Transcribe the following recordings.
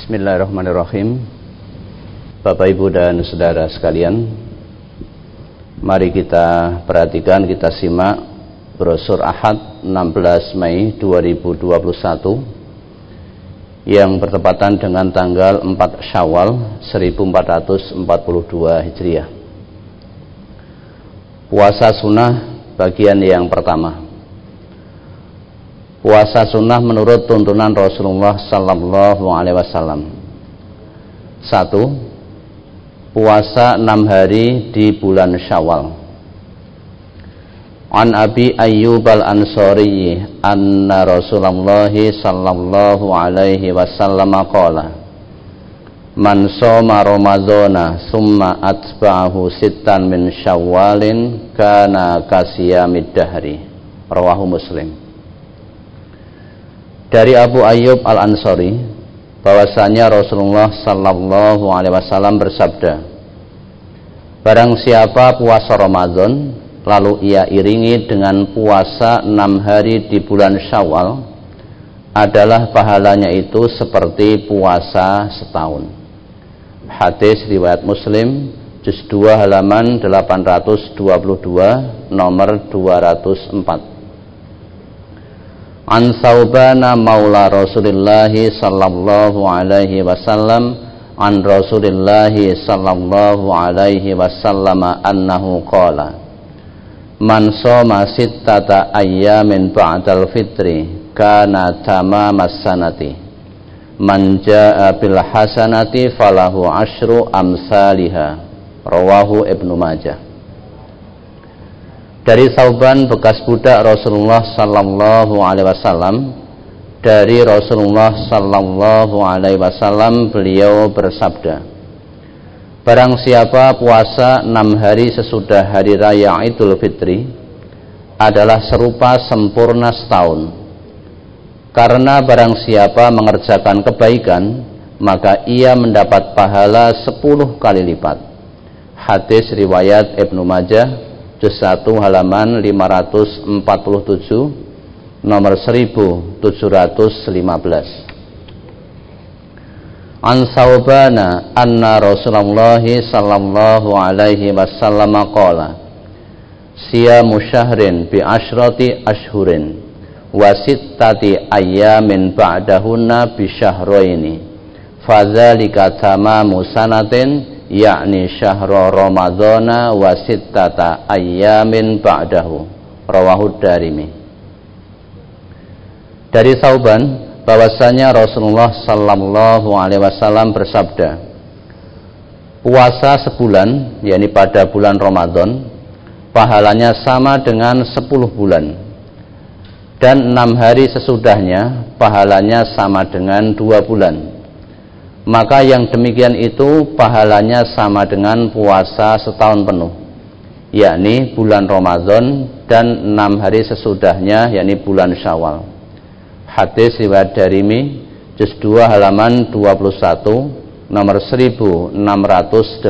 Bismillahirrahmanirrahim. Bapak, Ibu, dan saudara sekalian, mari kita perhatikan, kita simak brosur Ahad 16 Mei 2021 yang bertepatan dengan tanggal 4 Syawal 1442 Hijriah. Puasa sunnah bagian yang pertama. Puasa sunnah menurut tuntunan Rasulullah sallallahu alaihi wasallam. 1. Puasa 6 hari di bulan Syawal. An Abi Ayyub al-Ansari anna Rasulullah sallallahu alaihi wasallam qala: Man shoma Ramadhana summa atba'ahu sittan min Syawalin kana kasiyamid dahri. Rawahu Muslim. Dari Abu Ayyub al-Ansari bahwasanya Rasulullah sallallahu alaihi wasallam bersabda, barang siapa puasa Ramadan lalu ia iringi dengan puasa 6 hari di bulan Syawal, adalah pahalanya itu seperti puasa setahun. Hadis riwayat Muslim, juz 2 halaman 822, nomor 204. An Saubana maula Rasulillah sallallahu alaihi wasallam an Rasulillah sallallahu alaihi wasallam annahu qala: Man shoma sittata ayyamin ba'dal fitri kana tamamas sanati. Man jaa bil hasanati falahu asyru amsalihha. Rawahu Ibnu Majah. Dari Sauban bekas budak Rasulullah sallallahu alaihi wasallam, dari Rasulullah sallallahu alaihi wasallam beliau bersabda, barang siapa puasa 6 hari sesudah hari raya Idul Fitri adalah serupa sempurna setahun. Karena barang siapa mengerjakan kebaikan, maka ia mendapat pahala 10 kali lipat. Hadis riwayat Ibnu Majah, juz 1 halaman 547, nomor 1715. An Saubana anna Rasulullah sallallahu alaihi wasallam qala: Siyamu syahrin bi asyrati ashhurin wa sittati ayyamin ba'dahunna bi syahraini fadzalika tamamu sanatin, yakni syahra Ramadhana wa sittata ayyamin ba'dahu. Rawahu Darimi. Dari Sauban bahwasanya Rasulullah sallallahu alaihi wasallam bersabda, puasa sebulan, yakni pada bulan Ramadan, pahalanya sama dengan 10 bulan, dan 6 hari sesudahnya pahalanya sama dengan 2 bulan. Maka yang demikian itu pahalanya sama dengan puasa setahun penuh, yakni bulan Ramadan, dan 6 hari sesudahnya, yakni bulan Syawal. Hadis riwayat Darimi, juz 2 halaman 21, nomor 1680.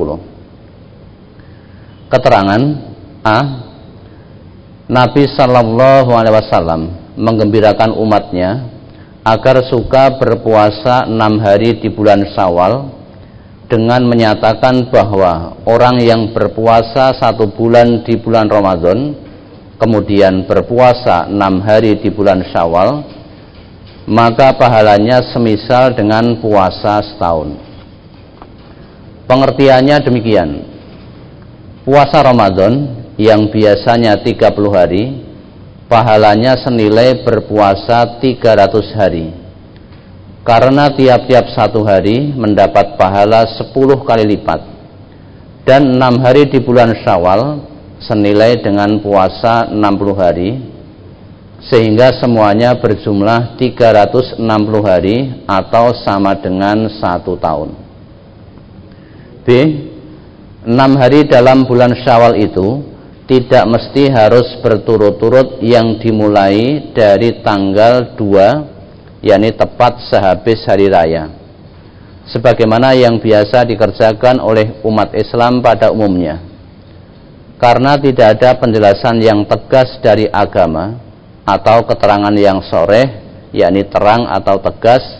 Keterangan A. Nabi sallallahu alaihi wasallam menggembirakan umatnya agar suka berpuasa 6 hari di bulan Syawal dengan menyatakan bahwa orang yang berpuasa 1 bulan di bulan Ramadan kemudian berpuasa 6 hari di bulan Syawal, maka pahalanya semisal dengan puasa setahun. Pengertiannya demikian: puasa Ramadan yang biasanya 30 hari pahalanya senilai berpuasa 300 hari, karena tiap-tiap 1 hari mendapat pahala 10 kali lipat, dan 6 hari di bulan Syawal senilai dengan puasa 60 hari, sehingga semuanya berjumlah 360 hari atau sama dengan 1 tahun. B. 6 hari dalam bulan Syawal itu tidak mesti harus berturut-turut yang dimulai dari tanggal 2, yakni tepat sehabis hari raya, sebagaimana yang biasa dikerjakan oleh umat Islam pada umumnya. Karena tidak ada penjelasan yang tegas dari agama atau keterangan yang sharih, yakni terang atau tegas,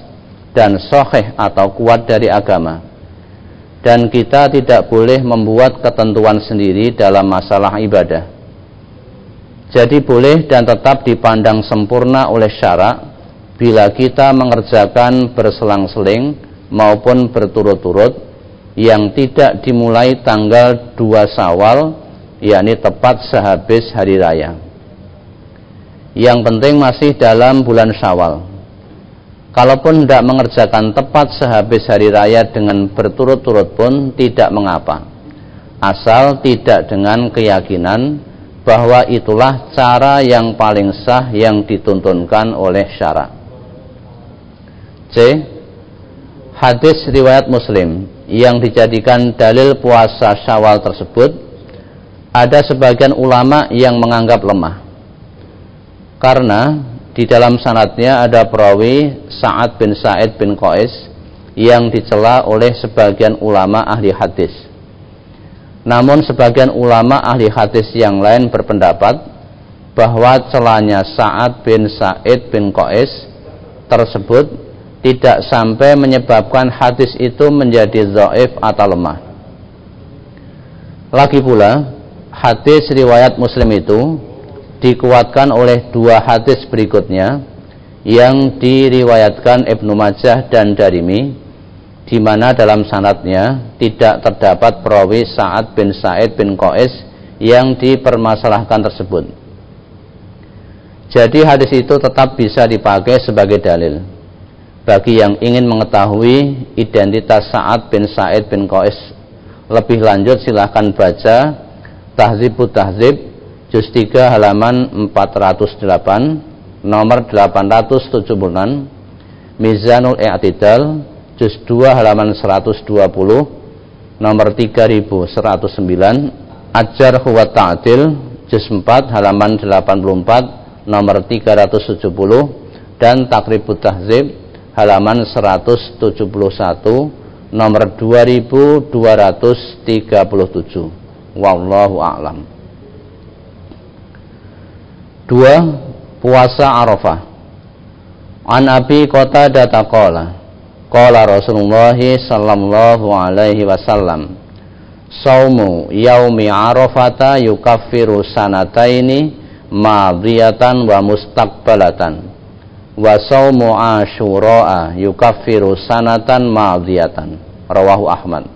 dan sahih atau kuat dari agama. Dan kita tidak boleh membuat ketentuan sendiri dalam masalah ibadah. Jadi boleh dan tetap dipandang sempurna oleh syara bila kita mengerjakan berselang-seling maupun berturut-turut yang tidak dimulai tanggal 2 Syawal, yakni tepat sehabis hari raya. Yang penting masih dalam bulan Syawal. Kalaupun tidak mengerjakan tepat sehabis hari raya dengan berturut-turut pun tidak mengapa, asal tidak dengan keyakinan bahwa itulah cara yang paling sah yang dituntunkan oleh syara. C. Hadis riwayat Muslim yang dijadikan dalil puasa Syawal tersebut, ada sebagian ulama yang menganggap lemah karena di dalam sanadnya ada perawi Sa'ad bin Sa'id bin Qais yang dicela oleh sebagian ulama ahli hadis. Namun sebagian ulama ahli hadis yang lain berpendapat bahwa celanya Sa'ad bin Sa'id bin Qais tersebut tidak sampai menyebabkan hadis itu menjadi dhaif atau lemah. Lagi pula, hadis riwayat Muslim itu dikuatkan oleh 2 hadis berikutnya yang diriwayatkan Ibnu Majah dan Darimi, di mana dalam sanadnya tidak terdapat perawi Sa'ad bin Sa'id bin Qais yang dipermasalahkan tersebut. Jadi hadis itu tetap bisa dipakai sebagai dalil. Bagi yang ingin mengetahui identitas Sa'ad bin Sa'id bin Qais lebih lanjut, silahkan baca Tahdzibut Tahdzib Juz 3 halaman 408, nomor 876, Mizanul I'tidal Juz 2 halaman 120, nomor 3109, Ajar Huwa Ta'dil Juz 4 halaman 84, nomor 370, dan Taqribut Tahdzib halaman 171, nomor 2237. Wallahu a'lam. 2. Puasa Arafah. An Abi Qatadah qala qala Rasulullah sallallahu alaihi wasallam, Saumu yaumi Arafata yukaffiru sanataini madiyatan wa mustaqbalatan, wa saumu Asyura yukaffiru sanatan madiyatan. Rawahu Ahmad.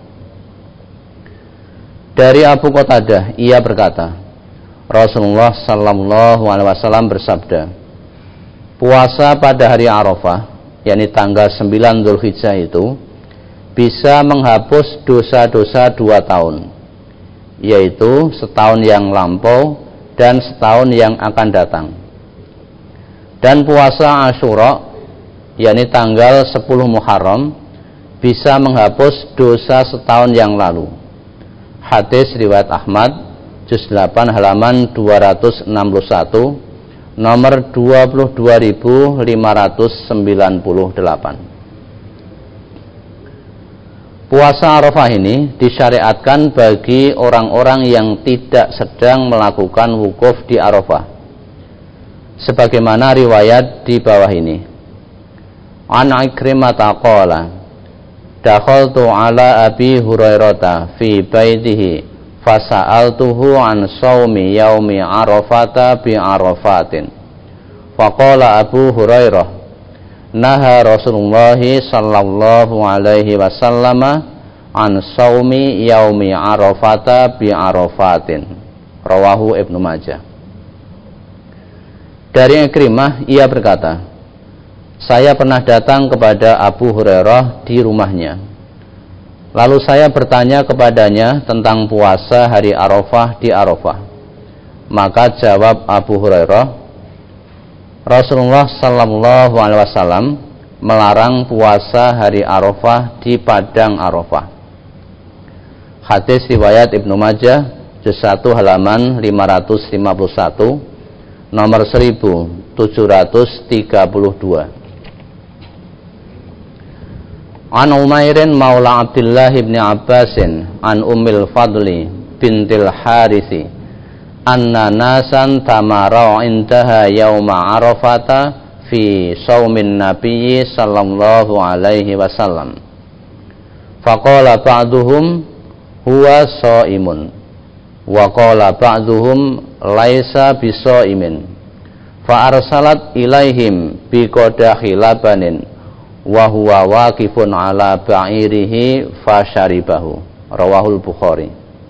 Dari Abu Qatadah, ia berkata, Rasulullah sallallahu alaihi wasallam bersabda, puasa pada hari Arafah, yakni tanggal 9 Dzulhijjah itu, bisa menghapus dosa-dosa 2 tahun, yaitu setahun yang lampau dan setahun yang akan datang. Dan puasa Asyura, yakni tanggal 10 Muharram, bisa menghapus dosa setahun yang lalu. Hadis riwayat Ahmad Juz 8 halaman 261, nomor 22.598. Puasa Arafah ini disyariatkan bagi orang-orang yang tidak sedang melakukan wukuf di Arafah, sebagaimana riwayat di bawah ini. An Ikrimah qala dakhaltu ala Abi Hurairah fi baitihi fasa'altuhu an shaumi yaumi Arafata bi Arafatin. Faqala Abu Hurairah, naha Rasulullah sallallahu alaihi wasallam an shaumi yaumi Arafata bi Arafatin. Rawahu Ibnu Majah. Dari Ikrimah, ia berkata, saya pernah datang kepada Abu Hurairah di rumahnya. Lalu saya bertanya kepadanya tentang puasa hari Arafah di Arafah. Maka jawab Abu Hurairah, Rasulullah sallallahu alaihi wasallam melarang puasa hari Arafah di padang Arafah. Hadis riwayat Ibnu Majah Juz 1 halaman 551, nomor 1732. An Umairin maula Abdullah ibn Abbasin an Ummil Fadli bintil Harithi anna nasan tamarau indaha yauma Arafata fi shaumin nabiyyi sallallahu alaihi wasallam. Faqala ba'duhum huwa shaimun wa qala ba'duhum laisa bisaimin. Fa arsalat ilaihim biqadahi labanin wa huwa waqifun ala ba'irihi fasharibahu. Rawahul Bukhari.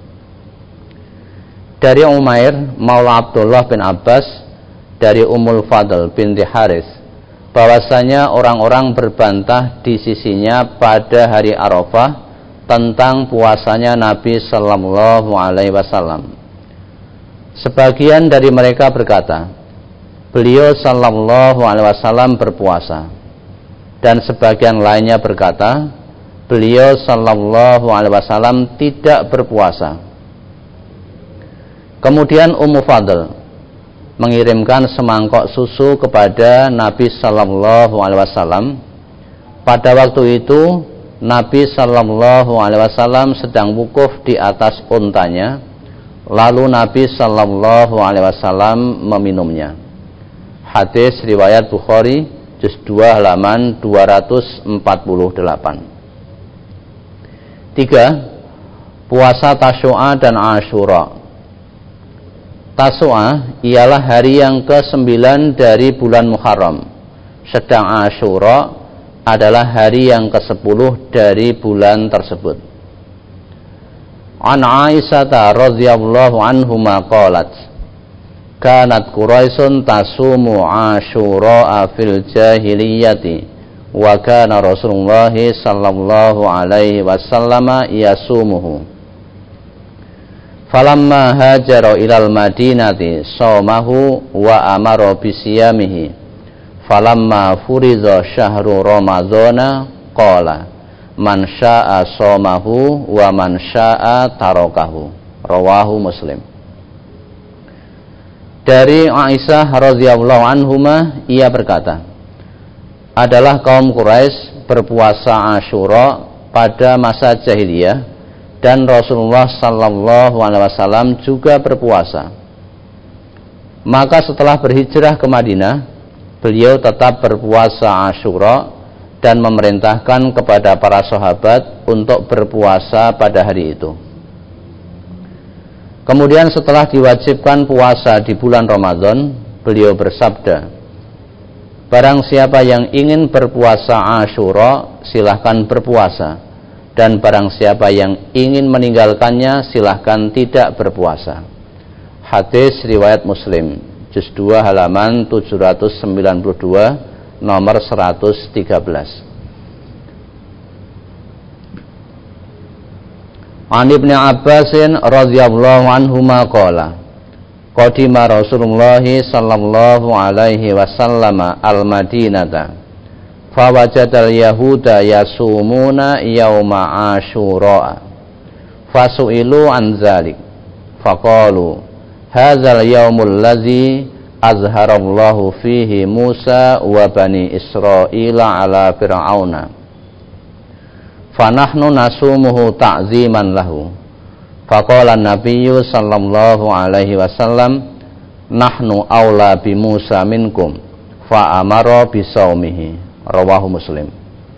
Dari Umair maula Abdullah bin Abbas dari Ummul Fadl binti Haris bahwasanya orang-orang berbantah di sisinya pada hari Arafah tentang puasanya Nabi sallallahu alaihi wasallam. Sebagian dari mereka berkata, beliau sallallahu alaihi wasallam berpuasa. Dan sebagian lainnya berkata, beliau sallallahu alaihi wasallam tidak berpuasa. Kemudian Ummu Fadl mengirimkan semangkok susu kepada Nabi sallallahu alaihi wasallam. Pada waktu itu Nabi sallallahu alaihi wasallam sedang wukuf di atas untanya, lalu Nabi sallallahu alaihi wasallam meminumnya. Hadis riwayat Bukhari juz 2 halaman 248. 3. Puasa Tasyu'a dan Asyura. Tasyu'a ialah hari yang ke-9 dari bulan Muharram, sedang Asyura adalah hari yang ke-10 dari bulan tersebut. An Aisyah radhiyallahu anhuma qalat, kanat Quraisyun tasumu Asyura fil jahiliyati wa kana Rasulullah sallallahu alaihi wasallam yasumuhu. Falamma hajara ilal Madinati shaumahu wa amara bisiyamihi. Falamma furidha syahru Ramadhana qala man syaa'a shaumahu wa man syaa'a tarakahu. Rawahu Muslim. Dari Aisyah radhiyallahu anhuma ia berkata, adalah kaum Quraisy berpuasa Asyura pada masa jahiliyah dan Rasulullah sallallahu alaihi wasallam juga berpuasa. Maka setelah berhijrah ke Madinah, beliau tetap berpuasa Asyura dan memerintahkan kepada para sahabat untuk berpuasa pada hari itu. Kemudian setelah diwajibkan puasa di bulan Ramadan, beliau bersabda, barang siapa yang ingin berpuasa Asyura, silahkan berpuasa. Dan barang siapa yang ingin meninggalkannya, silahkan tidak berpuasa. Hadis riwayat Muslim juz 2 halaman 792 nomor 113. An Ibnu Abbasin radhiyallahu anhuma qala qadima Rasulullah sallallahu alaihi wasallam al-Madinata fawajadal yahuda yasumuna yauma Asyura fasu'ilu an dzalik faqalu hadzal yaumul ladzi azharallahu fihi Musa wa bani Israila ala fir'auna fanahnu nasumuhu ta'ziman lahu. Faqala an-nabiyyu sallallahu alaihi wasallam nahnu aula bi Musa minkum fa amara bi saumihi. Rawahu Muslim.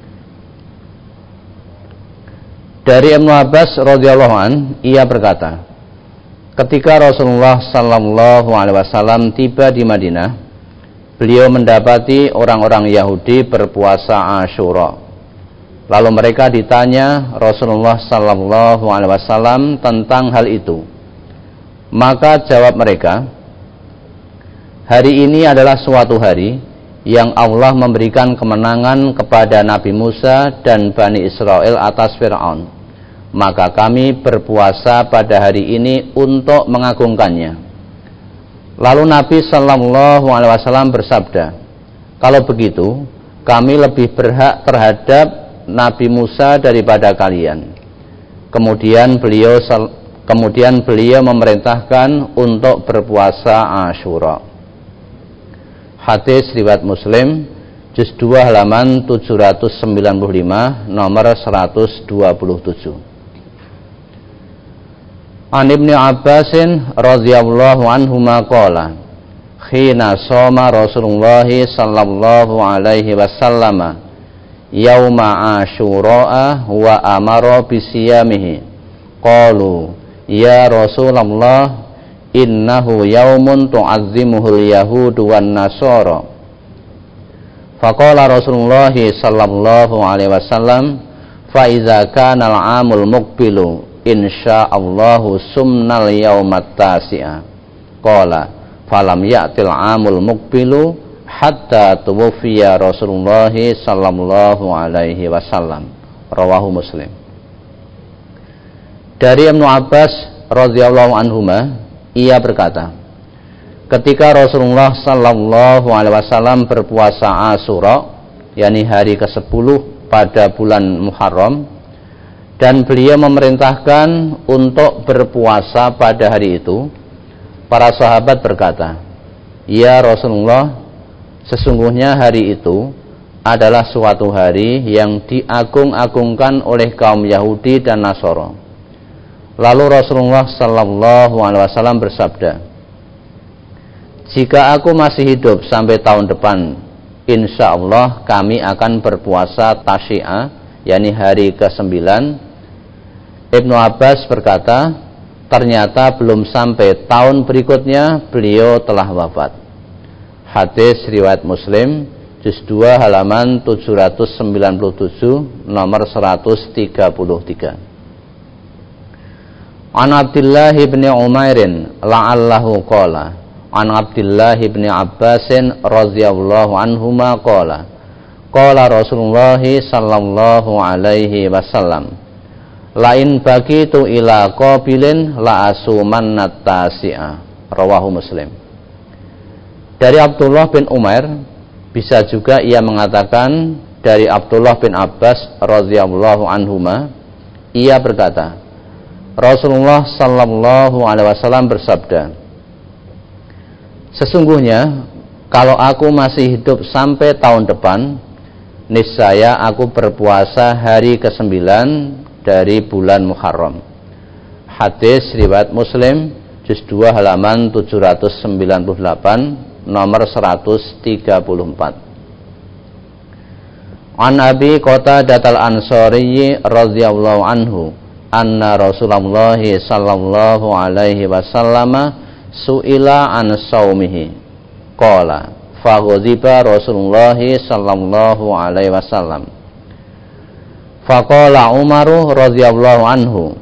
Dari Ibnu Abbas radhiyallahu an ia berkata, ketika Rasulullah sallallahu alaihi wasallam tiba di Madinah, beliau mendapati orang-orang Yahudi berpuasa Asyura. Lalu mereka ditanya Rasulullah sallallahu alaihi wasallam tentang hal itu. Maka jawab mereka, hari ini adalah suatu hari yang Allah memberikan kemenangan kepada Nabi Musa dan Bani Israel atas Fir'aun. Maka kami berpuasa pada hari ini untuk mengagungkannya. Lalu Nabi sallallahu alaihi wasallam bersabda, kalau begitu kami lebih berhak terhadap Nabi Musa daripada kalian. Kemudian beliau memerintahkan untuk berpuasa Asyura. Hadis riwayat Muslim juz 2 halaman 795 nomor 127. An Ibnu Abbasin radhiyallahu anhuma qala khina shoma Rasulullah sallallahu alaihi wasallam yauma Asyura wa amara bisiyamihi. Qalu ya Rasulullah innahu yaumun tu'azzimuhul yahudu wan nasara. Faqala Rasulullah sallallahu alaihi wasallam fa iza kana al-amul muqbilu insyaallahu sumnal yaumat tasi'a. Qala falam ya'til amul muqbilu hatta tuwfiya Rasulullah sallallahu alaihi wasallam. Rawahu Muslim. Dari Ibnu Abbas radhiyallahu anhuma, ia berkata, ketika Rasulullah sallallahu alaihi wasallam berpuasa Asyura, yakni hari ke-10 pada bulan Muharram, dan beliau memerintahkan untuk berpuasa pada hari itu, para sahabat berkata, ya Rasulullah, sesungguhnya hari itu adalah suatu hari yang diagung-agungkan oleh kaum Yahudi dan Nasara. Lalu Rasulullah sallallahu alaihi wasallam bersabda, jika aku masih hidup sampai tahun depan, insya Allah kami akan berpuasa Tasyi'a, yakni hari ke-9. Ibnu Abbas berkata, ternyata belum sampai tahun berikutnya beliau telah wafat. Hadis riwayat Muslim, juz 2 halaman 797, nomor 133. An Abdullah bin Umairin la'allahu qala an Abdullah bin Abbasin radhiyallahu anhuma qala qala Rasulullah sallallahu alaihi wasallam lain bagitu ila qabilin la asumannat tasi'a. Rawahu Muslim. Dari Abdullah bin Umair, bisa juga ia mengatakan dari Abdullah bin Abbas radhiyallahu anhuma, ia berkata, Rasulullah sallallahu alaihi wasallam bersabda, sesungguhnya kalau aku masih hidup sampai tahun depan, niscaya aku berpuasa hari ke-9 dari bulan Muharram. Hadis riwayat Muslim, juz 2 halaman 798, nomor 134. An Abi Qatadah al-Ansari radhiyallahu anhu anna Rasulullah sallallahu alaihi wasallam su'ila an saumihi qala faghadiba Rasulullah sallallahu alaihi wasallam faqala Umar radhiyallahu anhu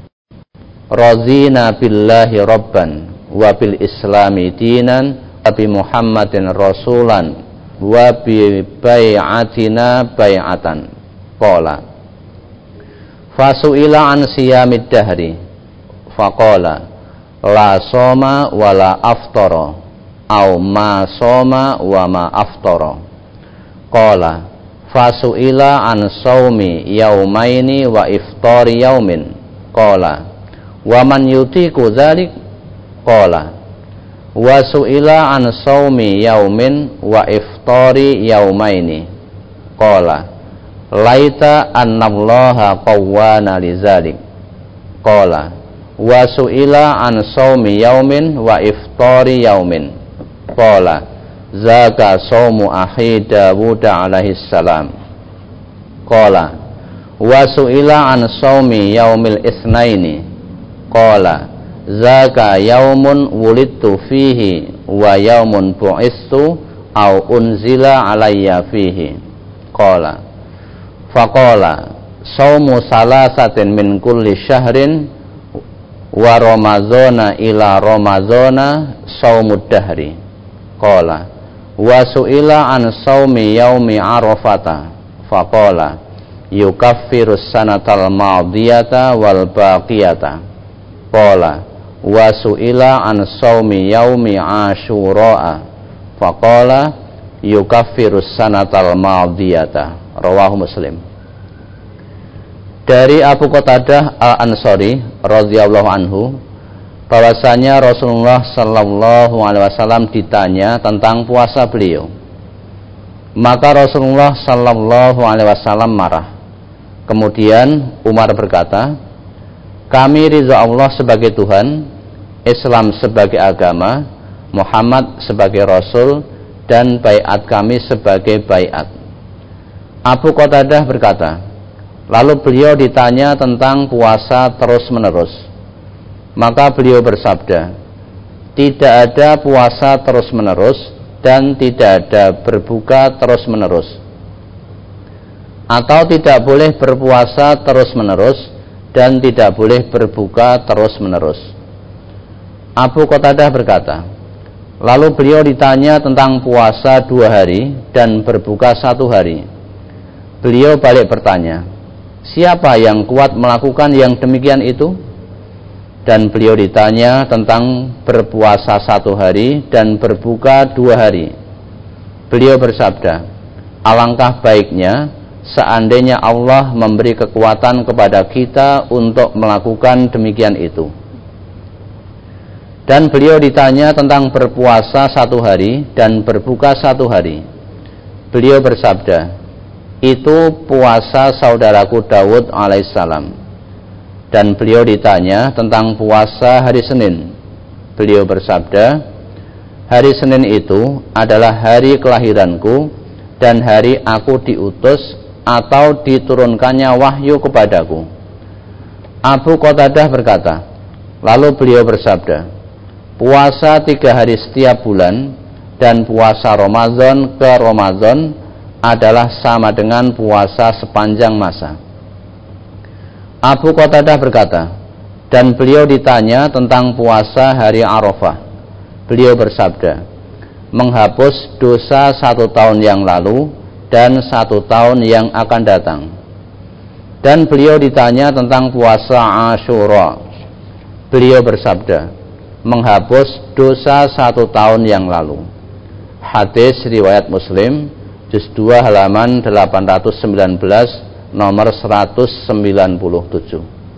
razina billahi rabban wa bil islami dinan wa bi Muhammadin rasulan wa bi bai'atina bai'atan. Qala fasu'ila an siyamid dahri faqala la soma wa la aftara au ma soma wa ma aftara. Qala fasu'ila an saumi yaumaini wa iftari yaumin. Qala wa man yutiku dzalik. Qala wa su'ila an saumi yaumin wa iftari yaumaini. Qala laita annallaha qawwana lidzalik. Qala wa su'ila an shaumi yaumin wa iftari yaumin. Qala zaka shaumu akhi Dawud alaihi salam. Qala wa su'ila an shaumi yaumil itsnaini. Qala zaka yaumun wulidtu fihi wa yaumun bu'istu au unzila alayya fihi. Qala faqala saumu salasatin min kulli syahrin wa ramazana ila ramazana saumud dahri. Qala wa su'ila an saumi yaumi arafata faqala yukaffiru sanatal madiyata wal baqiyata. Qala wa su'ila an saumi yaumi asyura faqala yukaffiru sanatal madiyata. Rawahu Muslim. Dari Abu Qatadah al-Ansari radhiyallahu anhu, bahwasanya Rasulullah sallallahu alaihi wasallam ditanya tentang puasa beliau. Maka Rasulullah sallallahu alaihi wasallam marah. Kemudian Umar berkata, kami ridha Allah sebagai Tuhan, Islam sebagai agama, Muhammad sebagai Rasul, dan baiat kami sebagai baiat. Abu Qatadah berkata, lalu beliau ditanya tentang puasa terus-menerus. Maka beliau bersabda, tidak ada puasa terus-menerus dan tidak ada berbuka terus-menerus. Atau tidak boleh berpuasa terus-menerus dan tidak boleh berbuka terus-menerus. Abu Qatadah berkata, lalu beliau ditanya tentang puasa 2 hari dan berbuka 1 hari. Beliau balik bertanya, siapa yang kuat melakukan yang demikian itu? Dan beliau ditanya tentang berpuasa 1 hari dan berbuka 2 hari. Beliau bersabda, alangkah baiknya seandainya Allah memberi kekuatan kepada kita untuk melakukan demikian itu. Dan beliau ditanya tentang berpuasa 1 hari dan berbuka 1 hari. Beliau bersabda, itu puasa saudaraku Daud alaihissalam. Dan beliau ditanya tentang puasa hari Senin. Beliau bersabda, hari Senin itu adalah hari kelahiranku dan hari aku diutus atau diturunkannya wahyu kepadaku. Abu Qatadah berkata, lalu beliau bersabda, puasa 3 hari setiap bulan dan puasa Ramadan ke Ramadan adalah sama dengan puasa sepanjang masa. Abu Qatadah berkata, dan beliau ditanya tentang puasa hari Arafah. Beliau bersabda, menghapus dosa 1 tahun yang lalu dan 1 tahun yang akan datang. Dan beliau ditanya tentang puasa Asyura. Beliau bersabda, menghapus dosa 1 tahun yang lalu. Hadis riwayat Muslim, juz 2 halaman 819, nomor 197.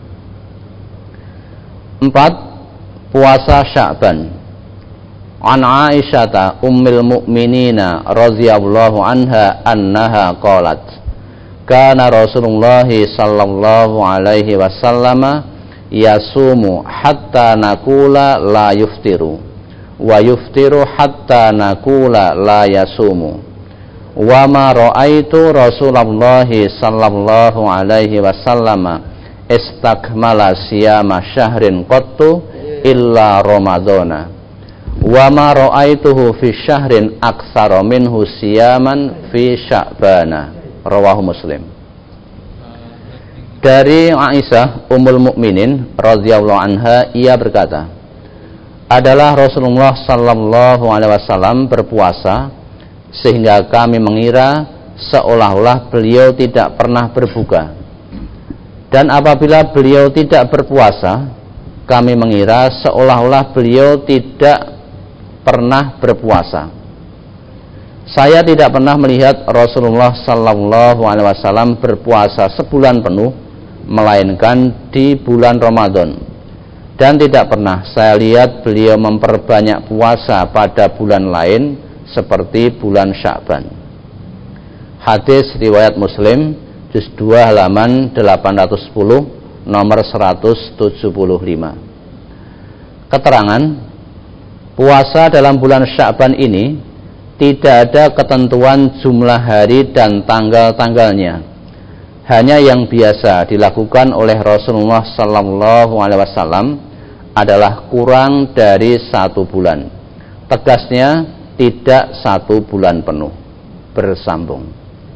4. Puasa Sya'ban. An Aisyata ummil mu'minina radhiyallahu anha annaha qalat, kana Rasulullah sallallahu alaihi wasallam yasumu hatta nakula la yuftiru wa yuftiru hatta nakula la yasumu. Wa ma ra'aitu Rasulullah sallallahu alaihi wasallam istakmala siyama syahrin qattu illa Ramadana. Wa ma ra'aituhu fi syahrin aktsara minhu siyaman fi Sya'bana. Rawahu Muslim. Dari Aisyah ummul mukminin radhiyallahu anha, ia berkata, adalah Rasulullah sallallahu alaihi wasallam berpuasa sehingga kami mengira seolah-olah beliau tidak pernah berbuka. Dan apabila beliau tidak berpuasa, kami mengira seolah-olah beliau tidak pernah berpuasa. Saya tidak pernah melihat Rasulullah sallallahu alaihi wasallam berpuasa sebulan penuh, melainkan di bulan Ramadan. Dan tidak pernah saya lihat beliau memperbanyak puasa pada bulan lain seperti bulan Sya'ban. Hadis riwayat Muslim, juz 2 halaman 810, nomor 175. Keterangan, puasa dalam bulan Sya'ban ini tidak ada ketentuan jumlah hari dan tanggal-tanggalnya. Hanya yang biasa dilakukan oleh Rasulullah sallallahu alaihi wasallam adalah kurang dari 1 bulan. Tegasnya, tidak 1 bulan penuh. Bersambung.